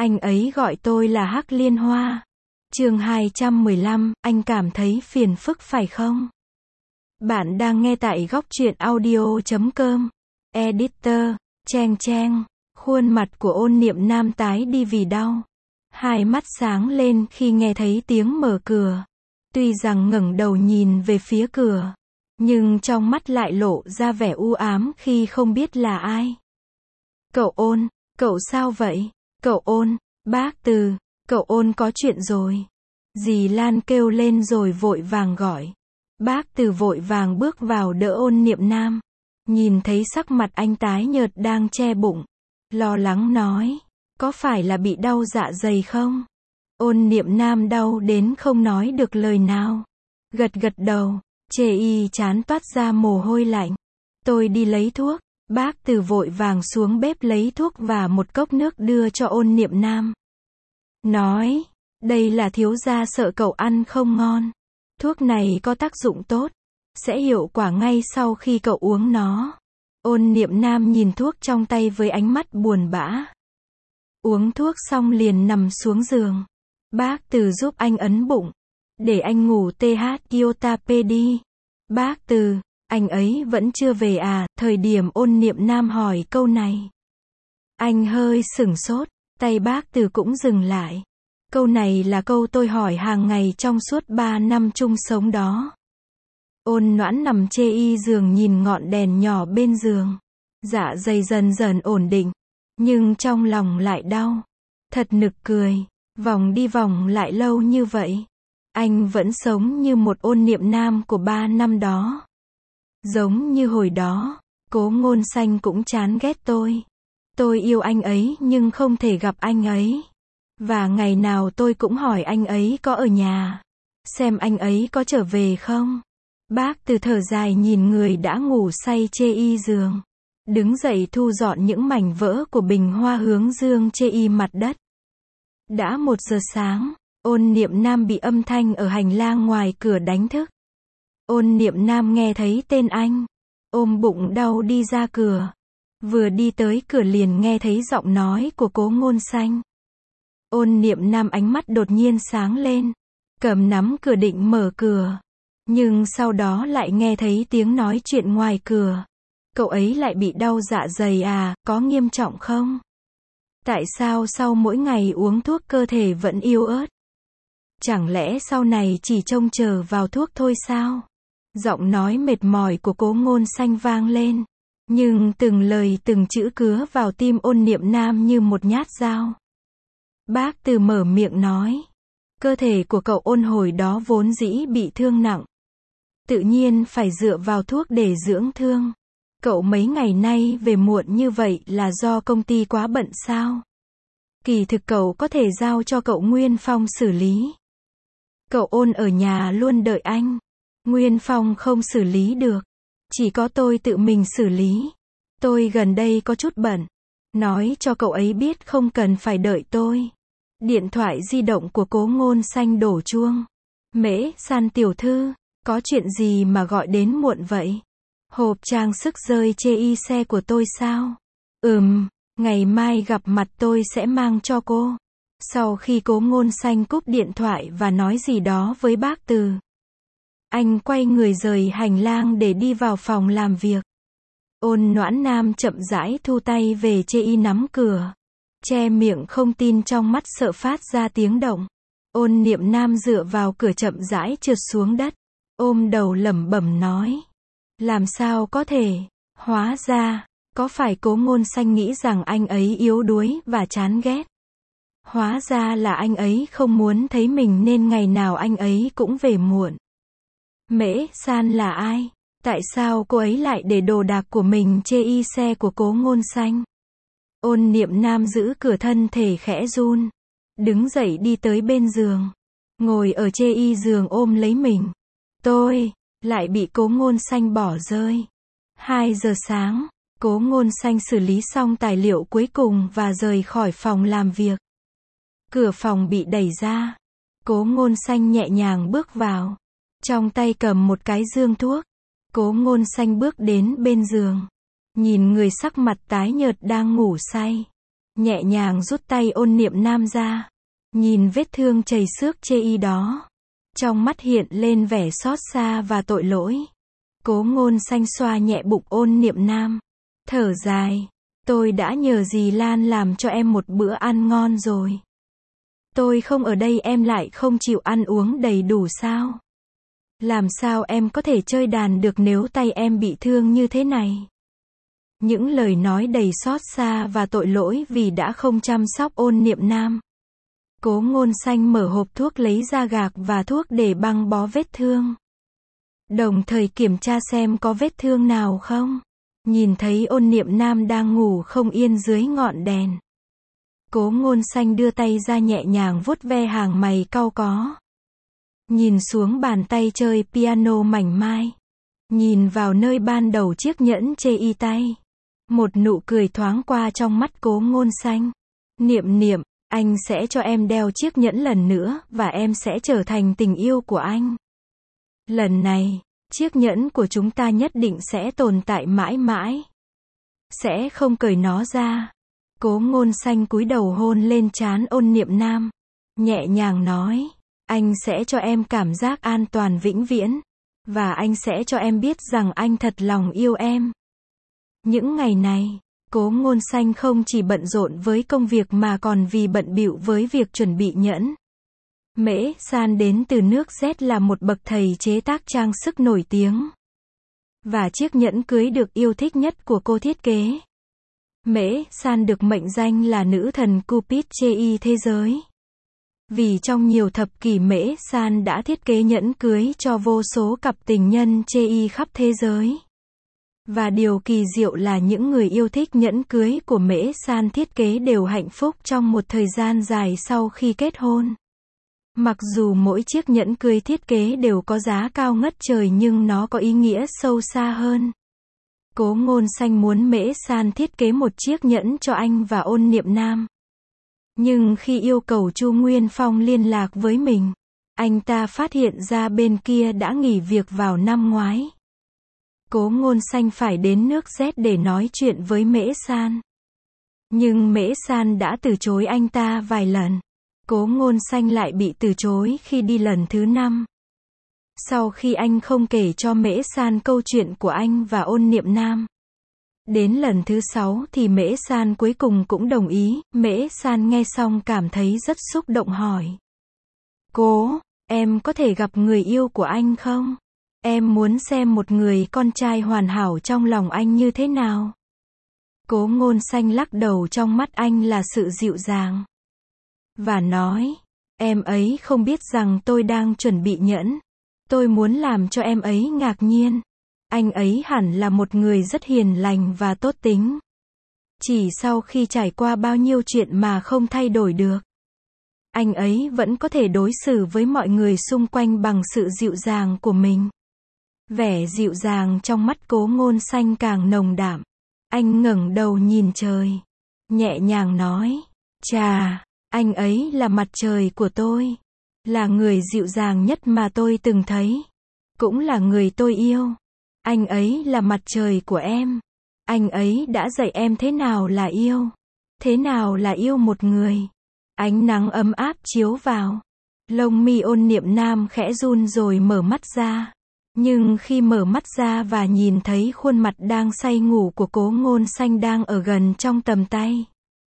Anh ấy gọi tôi là Hắc Liên Hoa. Chương 215, anh cảm thấy phiền phức phải không? Bạn đang nghe tại góc truyện audio.com. Editor, cheng cheng. Khuôn mặt của Ôn Niệm Nam tái đi vì đau. Hai mắt sáng lên khi nghe thấy tiếng mở cửa. Tuy rằng ngẩng đầu nhìn về phía cửa, nhưng trong mắt lại lộ ra vẻ u ám khi không biết là ai. Cậu Ôn, cậu sao vậy? Cậu Ôn, bác Từ, cậu Ôn có chuyện rồi. Dì Lan kêu lên rồi vội vàng gọi. Bác Từ vội vàng bước vào đỡ Ôn Niệm Nam. Nhìn thấy sắc mặt anh tái nhợt đang che bụng, lo lắng nói, có phải là bị đau dạ dày không? Ôn Niệm Nam đau đến không nói được lời nào. Gật gật đầu, chê y chán toát ra mồ hôi lạnh. Tôi đi lấy thuốc. Bác Từ vội vàng xuống bếp lấy thuốc và một cốc nước đưa cho Ôn Niệm Nam. Nói, đây là thiếu gia sợ cậu ăn không ngon. Thuốc này có tác dụng tốt, sẽ hiệu quả ngay sau khi cậu uống nó. Ôn Niệm Nam nhìn thuốc trong tay với ánh mắt buồn bã. Uống thuốc xong liền nằm xuống giường. Bác Từ giúp anh ấn bụng, để anh ngủ TH đi. Bác Từ, anh ấy vẫn chưa về à? Thời điểm Ôn Niệm Nam hỏi câu này, anh hơi sửng sốt, tay bác Từ cũng dừng lại. Câu này là câu tôi hỏi hàng ngày trong suốt 3 năm chung sống đó. Ôn Noãn nằm chê y giường nhìn ngọn đèn nhỏ bên giường. Dạ dày dần dần ổn định, nhưng trong lòng lại đau. Thật nực cười, vòng đi vòng lại lâu như vậy. Anh vẫn sống như một Ôn Niệm Nam của 3 năm đó. Giống như hồi đó, Cố Ngôn Xanh cũng chán ghét tôi. Tôi yêu anh ấy nhưng không thể gặp anh ấy. Và ngày nào tôi cũng hỏi anh ấy có ở nhà, xem anh ấy có trở về không. Bác Từ thở dài nhìn người đã ngủ say chê y giường. Đứng dậy thu dọn những mảnh vỡ của bình hoa hướng dương chê y mặt đất. Đã 1 giờ sáng, Ôn Niệm Nam bị âm thanh ở hành lang ngoài cửa đánh thức. Ôn Niệm Nam nghe thấy tên anh, ôm bụng đau đi ra cửa. Vừa đi tới cửa liền nghe thấy giọng nói của Cố Ngôn Xanh. Ôn Niệm Nam ánh mắt đột nhiên sáng lên, cầm nắm cửa định mở cửa. Nhưng sau đó lại nghe thấy tiếng nói chuyện ngoài cửa. Cậu ấy lại bị đau dạ dày à, có nghiêm trọng không? Tại sao sau mỗi ngày uống thuốc cơ thể vẫn yếu ớt? Chẳng lẽ sau này chỉ trông chờ vào thuốc thôi sao? Giọng nói mệt mỏi của Cố Ngôn Xanh vang lên. Nhưng từng lời từng chữ cứa vào tim Ôn Niệm Nam như một nhát dao. Bác Từ mở miệng nói. Cơ thể của cậu Ôn hồi đó vốn dĩ bị thương nặng. Tự nhiên phải dựa vào thuốc để dưỡng thương. Cậu mấy ngày nay về muộn như vậy là do công ty quá bận sao? Kỳ thực cậu có thể giao cho cậu Nguyên Phong xử lý. Cậu Ôn ở nhà luôn đợi anh. Nguyên Phong không xử lý được. Chỉ có tôi tự mình xử lý. Tôi gần đây có chút bận. Nói cho cậu ấy biết không cần phải đợi tôi. Điện thoại di động của Cố Ngôn Xanh đổ chuông. Mễ San tiểu thư, có chuyện gì mà gọi đến muộn vậy? Hộp trang sức rơi chê y xe của tôi sao? Ngày mai gặp mặt tôi sẽ mang cho cô. Sau khi Cố Ngôn Xanh cúp điện thoại và nói gì đó với bác Từ, anh quay người rời hành lang để đi vào phòng làm việc. Ôn Noãn Nam chậm rãi thu tay về chê y nắm cửa, che miệng không tin trong mắt sợ phát ra tiếng động. Ôn Niệm Nam dựa vào cửa chậm rãi trượt xuống đất, ôm đầu lẩm bẩm nói. Làm sao có thể? Hóa ra, có phải Cố Ngôn Xanh nghĩ rằng anh ấy yếu đuối và chán ghét? Hóa ra là anh ấy không muốn thấy mình nên ngày nào anh ấy cũng về muộn. Mễ San là ai? Tại sao cô ấy lại để đồ đạc của mình chê y xe của Cố Ngôn Xanh? Ôn Niệm Nam giữ cửa thân thể khẽ run. Đứng dậy đi tới bên giường. Ngồi ở chê y giường ôm lấy mình. Tôi lại bị Cố Ngôn Xanh bỏ rơi. 2 giờ sáng, Cố Ngôn Xanh xử lý xong tài liệu cuối cùng và rời khỏi phòng làm việc. Cửa phòng bị đẩy ra. Cố Ngôn Xanh nhẹ nhàng bước vào. Trong tay cầm một cái dương thuốc. Cố Ngôn Xanh bước đến bên giường. Nhìn người sắc mặt tái nhợt đang ngủ say. nhẹ nhàng rút tay Ôn Niệm Nam ra. Nhìn vết thương chảy xước chê y đó. Trong mắt hiện lên vẻ xót xa và tội lỗi. Cố Ngôn Xanh xoa nhẹ bụng Ôn Niệm Nam. Thở dài. Tôi đã nhờ dì Lan làm cho em một bữa ăn ngon rồi. Tôi không ở đây em lại không chịu ăn uống đầy đủ sao? Làm sao em có thể chơi đàn được nếu tay em bị thương như thế này? Những lời nói đầy xót xa và tội lỗi vì đã không chăm sóc Ôn Niệm Nam. Cố Ngôn Xanh mở hộp thuốc lấy ra gạc và thuốc để băng bó vết thương. Đồng thời kiểm tra xem có vết thương nào không. Nhìn thấy Ôn Niệm Nam đang ngủ không yên dưới ngọn đèn. Cố Ngôn Xanh đưa tay ra nhẹ nhàng vuốt ve hàng mày cau có. Nhìn xuống bàn tay chơi piano mảnh mai. Nhìn vào nơi ban đầu chiếc nhẫn chê y tay. Một nụ cười thoáng qua trong mắt Cố Ngôn Xanh. Niệm Niệm, anh sẽ cho em đeo chiếc nhẫn lần nữa và em sẽ trở thành tình yêu của anh. Lần này, chiếc nhẫn của chúng ta nhất định sẽ tồn tại mãi mãi. Sẽ không cởi nó ra. Cố Ngôn Xanh cúi đầu hôn lên trán Ôn Niệm Nam. Nhẹ nhàng nói. Anh sẽ cho em cảm giác an toàn vĩnh viễn. Và anh sẽ cho em biết rằng anh thật lòng yêu em. Những ngày này, Cố Ngôn Xanh không chỉ bận rộn với công việc mà còn vì bận bịu với việc chuẩn bị nhẫn. Mễ San đến từ nước Z là một bậc thầy chế tác trang sức nổi tiếng. Và chiếc nhẫn cưới được yêu thích nhất của cô thiết kế. Mễ San được mệnh danh là nữ thần Cupid chê y thế giới. Vì trong nhiều thập kỷ Mễ San đã thiết kế nhẫn cưới cho vô số cặp tình nhân chê y khắp thế giới. Và điều kỳ diệu là những người yêu thích nhẫn cưới của Mễ San thiết kế đều hạnh phúc trong một thời gian dài sau khi kết hôn. Mặc dù mỗi chiếc nhẫn cưới thiết kế đều có giá cao ngất trời nhưng nó có ý nghĩa sâu xa hơn. Cố Ngôn Xanh muốn Mễ San thiết kế một chiếc nhẫn cho anh và Ôn Niệm Nam. Nhưng khi yêu cầu Chu Nguyên Phong liên lạc với mình, anh ta phát hiện ra bên kia đã nghỉ việc vào năm ngoái. Cố Ngôn Xanh phải đến nước Z để nói chuyện với Mễ San. Nhưng Mễ San đã từ chối anh ta vài lần. Cố Ngôn Xanh lại bị từ chối khi đi lần thứ 5. Sau khi anh không kể cho Mễ San câu chuyện của anh và Ôn Niệm Nam. Đến lần thứ 6 thì Mễ San cuối cùng cũng đồng ý. Mễ San nghe xong cảm thấy rất xúc động hỏi. Cố, em có thể gặp người yêu của anh không? Em muốn xem một người con trai hoàn hảo trong lòng anh như thế nào. Cố Ngôn Xanh lắc đầu, trong mắt anh là sự dịu dàng. Và nói, em ấy không biết rằng tôi đang chuẩn bị nhẫn. Tôi muốn làm cho em ấy ngạc nhiên. Anh ấy hẳn là một người rất hiền lành và tốt tính. Chỉ sau khi trải qua bao nhiêu chuyện mà không thay đổi được. Anh ấy vẫn có thể đối xử với mọi người xung quanh bằng sự dịu dàng của mình. Vẻ dịu dàng trong mắt Cố Ngôn Xanh càng nồng đậm. Anh ngẩng đầu nhìn trời. Nhẹ nhàng nói. Chà, anh ấy là mặt trời của tôi. Là người dịu dàng nhất mà tôi từng thấy. Cũng là người tôi yêu. Anh ấy là mặt trời của em. Anh ấy đã dạy em thế nào là yêu. Thế nào là yêu một người. Ánh nắng ấm áp chiếu vào. Lông mi Ôn Niệm Nam khẽ run rồi mở mắt ra. Nhưng khi mở mắt ra và nhìn thấy khuôn mặt đang say ngủ của Cố Ngôn Xanh đang ở gần trong tầm tay.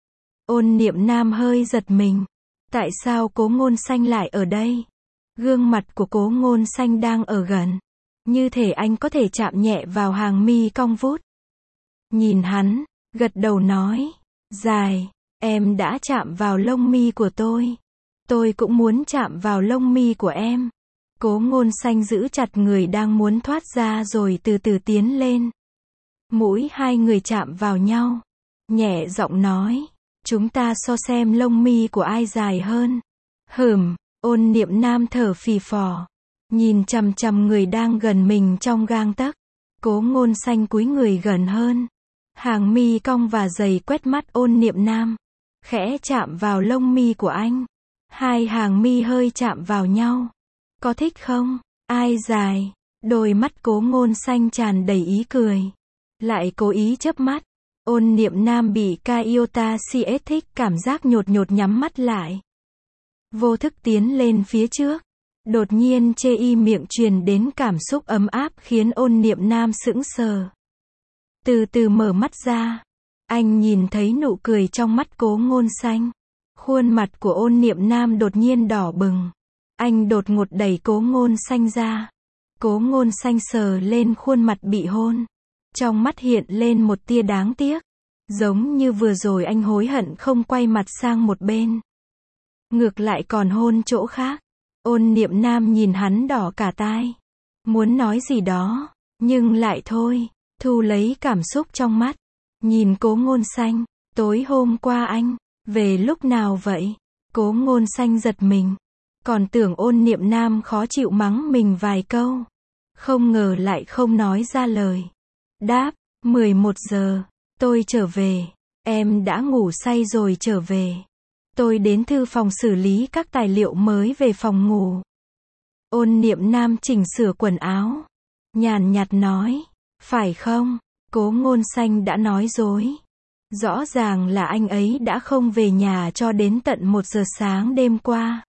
Ôn Niệm Nam hơi giật mình. Tại sao Cố Ngôn Xanh lại ở đây? Gương mặt của Cố Ngôn Xanh đang ở gần. Như thể anh có thể chạm nhẹ vào hàng mi cong vút. Nhìn hắn, gật đầu nói. Dài, em đã chạm vào lông mi của tôi. Tôi cũng muốn chạm vào lông mi của em. Cố Ngôn Xanh giữ chặt người đang muốn thoát ra rồi từ từ tiến lên. Mũi hai người chạm vào nhau. Nhẹ giọng nói. Chúng ta so xem lông mi của ai dài hơn. Ôn Niệm Nam thở phì phò. Nhìn chằm chằm người đang gần mình trong gang tấc. Cố Ngôn Xanh cúi người gần hơn. Hàng mi cong và dày quét mắt Ôn Niệm Nam. Khẽ chạm vào lông mi của anh. Hai hàng mi hơi chạm vào nhau. Có thích không? Ai dài? Đôi mắt Cố Ngôn Xanh tràn đầy ý cười. Lại cố ý chớp mắt. Ôn Niệm Nam bị Kyota CS thích cảm giác nhột nhột nhắm mắt lại. Vô thức tiến lên phía trước. Đột nhiên chê miệng truyền đến cảm xúc ấm áp khiến Ôn Niệm Nam sững sờ. Từ từ mở mắt ra. Anh nhìn thấy nụ cười trong mắt Cố Ngôn Xanh. Khuôn mặt của Ôn Niệm Nam đột nhiên đỏ bừng. Anh đột ngột đẩy Cố Ngôn Xanh ra. Cố Ngôn Xanh sờ lên khuôn mặt bị hôn. Trong mắt hiện lên một tia đáng tiếc. Giống như vừa rồi anh hối hận không quay mặt sang một bên. Ngược lại còn hôn chỗ khác. Ôn Niệm Nam nhìn hắn đỏ cả tai. Muốn nói gì đó, nhưng lại thôi, thu lấy cảm xúc trong mắt. Nhìn Cố Ngôn Xanh, tối hôm qua anh, về lúc nào vậy? Cố Ngôn Xanh giật mình. Còn tưởng Ôn Niệm Nam khó chịu mắng mình vài câu. Không ngờ lại không nói ra lời. Đáp, 11 giờ, tôi trở về. Em đã ngủ say rồi trở về. Tôi đến thư phòng xử lý các tài liệu mới về phòng ngủ. Ôn Niệm Nam chỉnh sửa quần áo. Nhàn nhạt nói, phải không? Cố Ngôn Xanh đã nói dối. Rõ ràng là anh ấy đã không về nhà cho đến tận 1 giờ sáng đêm qua.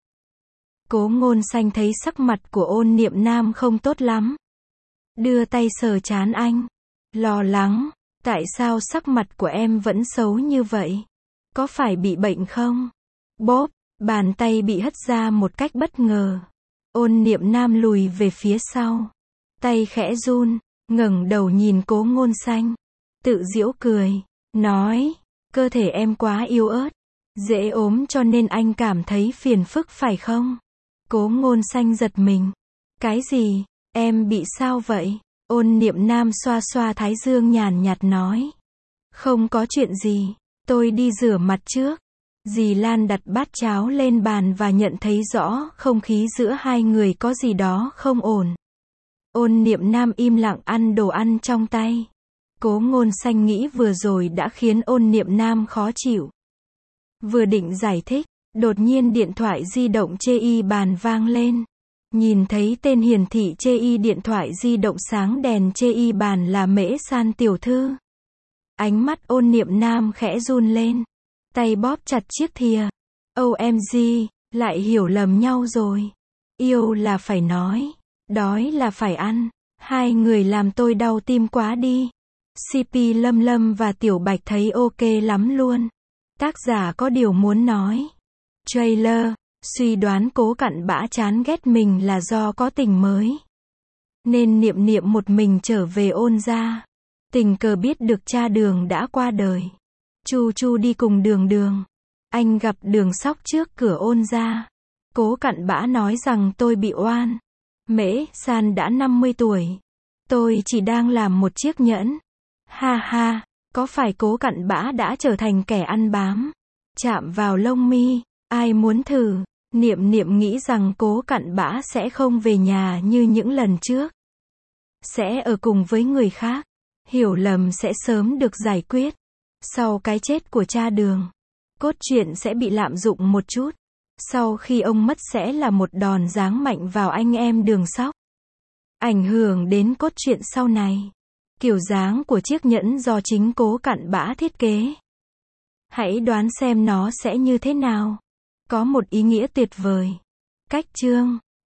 Cố Ngôn Xanh thấy sắc mặt của Ôn Niệm Nam không tốt lắm. Đưa tay sờ trán anh. Lo lắng, tại sao sắc mặt của em vẫn xấu như vậy? Có phải bị bệnh không? Bóp, bàn tay bị hất ra một cách bất ngờ. Ôn Niệm Nam lùi về phía sau. Tay khẽ run, ngẩng đầu nhìn Cố Ngôn Xanh. Tự giễu cười, nói, cơ thể em quá yếu ớt, dễ ốm cho nên anh cảm thấy phiền phức phải không? Cố Ngôn Xanh giật mình. Cái gì? Em bị sao vậy? Ôn Niệm Nam xoa xoa thái dương nhàn nhạt nói. Không có chuyện gì, tôi đi rửa mặt trước. Dì Lan đặt bát cháo lên bàn và nhận thấy rõ không khí giữa hai người có gì đó không ổn. Ôn Niệm Nam im lặng ăn đồ ăn trong tay. Cố Ngôn Xanh nghĩ vừa rồi đã khiến Ôn Niệm Nam khó chịu. Vừa định giải thích, đột nhiên điện thoại di động chê bàn vang lên. Nhìn thấy tên hiển thị chê điện thoại di động sáng đèn chê bàn là Mễ San tiểu thư. Ánh mắt Ôn Niệm Nam khẽ run lên. Tay bóp chặt chiếc thìa. OMG, lại hiểu lầm nhau rồi. Yêu là phải nói, đói là phải ăn. Hai người làm tôi đau tim quá đi. CP Lâm Lâm và Tiểu Bạch thấy ok lắm luôn. Tác giả có điều muốn nói. Trailer, suy đoán Cố Cặn Bã chán ghét mình là do có tình mới. Nên Niệm Niệm một mình trở về Ôn gia. Tình cờ biết được cha Đường đã qua đời. Chu Chu đi cùng Đường. Anh gặp Đường Sóc trước cửa Ôn gia. Cố Cặn Bã nói rằng tôi bị oan. Mễ San đã 50 tuổi. Tôi chỉ đang làm một chiếc nhẫn. Ha ha, có phải Cố Cặn Bã đã trở thành kẻ ăn bám? Chạm vào lông mi, ai muốn thử? Niệm Niệm nghĩ rằng Cố Cặn Bã sẽ không về nhà như những lần trước. Sẽ ở cùng với người khác. Hiểu lầm sẽ sớm được giải quyết. Sau cái chết của cha Đường, cốt truyện sẽ bị lạm dụng một chút. Sau khi ông mất sẽ là một đòn giáng mạnh vào anh em Đường Sóc. Ảnh hưởng đến cốt truyện sau này. Kiểu dáng của chiếc nhẫn do chính Cố Cặn Bã thiết kế. Hãy đoán xem nó sẽ như thế nào. Có một ý nghĩa tuyệt vời. Cách chương